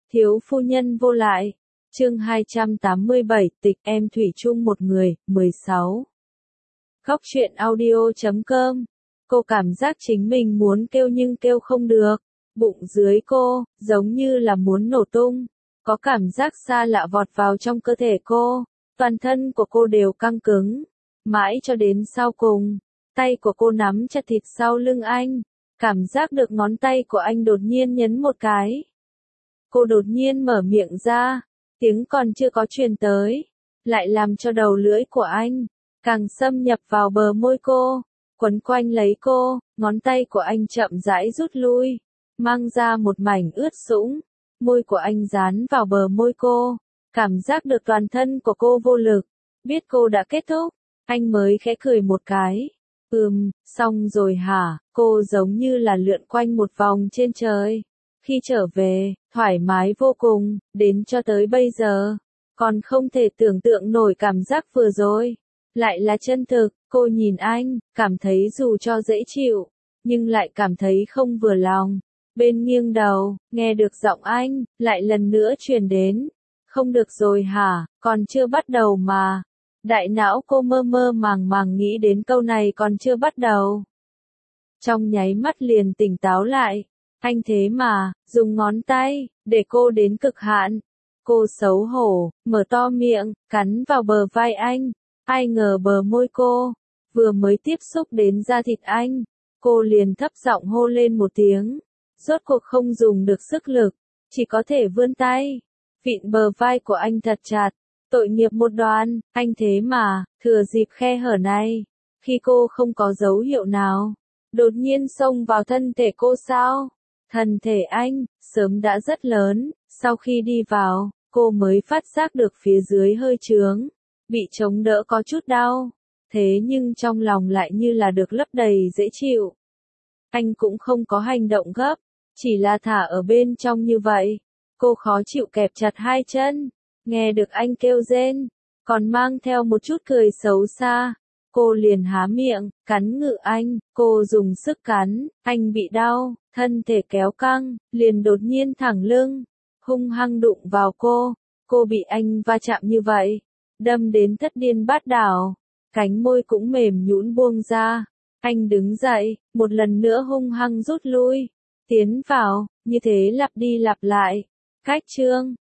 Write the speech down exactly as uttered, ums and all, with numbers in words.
Thiếu phu nhân vô lại. Chương hai trăm tám mươi bảy, tịch em thủy chung một người, mười sáu. Góc truyện audio chấm com. Cô cảm giác chính mình muốn kêu nhưng kêu không được. Bụng dưới cô, giống như là muốn nổ tung. Có cảm giác xa lạ vọt vào trong cơ thể cô. Toàn thân của cô đều căng cứng. Mãi cho đến sau cùng, tay của cô nắm chặt thịt sau lưng anh. Cảm giác được ngón tay của anh đột nhiên nhấn một cái. Cô đột nhiên mở miệng ra. Tiếng còn chưa có truyền tới. Lại làm cho đầu lưỡi của anh càng xâm nhập vào bờ môi cô. Quấn quanh lấy cô, ngón tay của anh chậm rãi rút lui. Mang ra một mảnh ướt sũng. Môi của anh dán vào bờ môi cô. Cảm giác được toàn thân của cô vô lực. Biết cô đã kết thúc. Anh mới khẽ cười một cái. Ừm, xong rồi hả? Cô giống như là lượn quanh một vòng trên trời. Khi trở về, thoải mái vô cùng, đến cho tới bây giờ. Còn không thể tưởng tượng nổi cảm giác vừa rồi. Lại là chân thực, cô nhìn anh, cảm thấy dù cho dễ chịu, nhưng lại cảm thấy không vừa lòng. Bên nghiêng đầu, nghe được giọng anh, lại lần nữa truyền đến. Không được rồi hả, còn chưa bắt đầu mà. Đại não cô mơ mơ màng màng nghĩ đến câu này còn chưa bắt đầu. Trong nháy mắt liền tỉnh táo lại. Anh thế mà, dùng ngón tay, để cô đến cực hạn. Cô xấu hổ, mở to miệng, cắn vào bờ vai anh. Ai ngờ bờ môi cô, vừa mới tiếp xúc đến da thịt anh. Cô liền thấp giọng hô lên một tiếng. Rốt cuộc không dùng được sức lực, chỉ có thể vươn tay. Vịn bờ vai của anh thật chặt. Tội nghiệp một đoàn, anh thế mà, thừa dịp khe hở này. Khi cô không có dấu hiệu nào, đột nhiên xông vào thân thể cô sao? Thân thể anh, sớm đã rất lớn, sau khi đi vào, cô mới phát giác được phía dưới hơi trướng, bị chống đỡ có chút đau, thế nhưng trong lòng lại như là được lấp đầy dễ chịu. Anh cũng không có hành động gấp, chỉ là thả ở bên trong như vậy. Cô khó chịu kẹp chặt hai chân, nghe được anh kêu rên, còn mang theo một chút cười xấu xa. Cô liền há miệng, cắn ngự anh, cô dùng sức cắn, anh bị đau, thân thể kéo căng, liền đột nhiên thẳng lưng, hung hăng đụng vào cô, cô bị anh va chạm như vậy, đâm đến thất điên bát đảo, cánh môi cũng mềm nhũn buông ra, anh đứng dậy, một lần nữa hung hăng rút lui, tiến vào, như thế lặp đi lặp lại, cách chương,